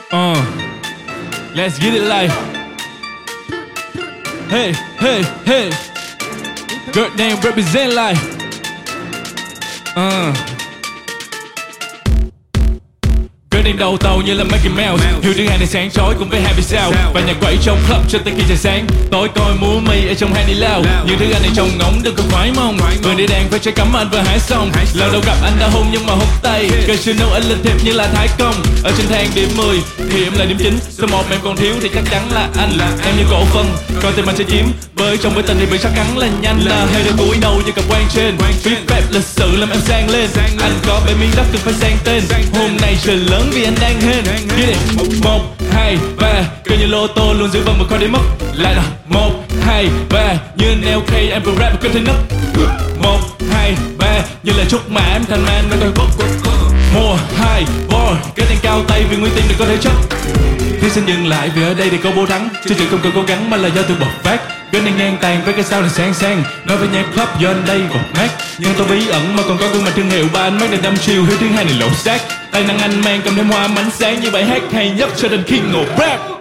Let's get it like. Hey, hey, hey. Girl name represent like. Girl đèn đầu tàu như là Mickey Mouse. Hiểu tiếng Hàn này sáng chói cũng với 20 sao. Và nhạc quẩy trong club cho tới khi trời sáng. Tối coi múa mi ở trong Handy Lao. Những thứ anh này trông ngóng đừng có khoái mong. Người đi đàn phải trái cắm anh vừa hái xong. Lần đầu gặp anh đã hôn nhưng mà hôn tay. Cause you know anh linh thiệp như là Thái Công. Ở trên thang điểm 10 thì em là điểm 9. Số 1 em còn thiếu thì chắc chắn là anh. Em như cổ phân coi tình anh sẽ chiếm. Bởi trong bữa tình thì bị sắc cắn là nhanh. Là hơi đôi cúi đầu như cặp quan trên. Viết phép lịch sự làm em sang lên. Anh có bé miếng đất cần phải sang tên. Hôm nay trời lớn vì anh đang hên. Get it. 1, 2, 3. Coi như lô tô luôn giữ vần mà coi để mất. Lại nào 1, 2, 3. Như anh LK em vừa rap mà có thể nấc. 1, 2, 3. Như là chúc mà em thành man nó coi mùa 2, boy. Cái tên cao tay vì nguyên tim đừng có thể chấp. Thì xin dừng lại vì ở đây thì câu bố thắng. Chứ chuyện không cần cố gắng mà là do tự bộc phát. Gánh đang ngang tàn với cái sao này sang sang. Nói với nhạc club do anh đây bọt mát. Nhưng tôi bí ẩn mà còn có gương mặt thương hiệu. Ba anh mắt đàn đâm chiều hiếu thứ hai này lột xác. Tài năng anh mang cầm thêm hoa ánh sáng như bài hát hay nhất cho đến khi ngộ rap.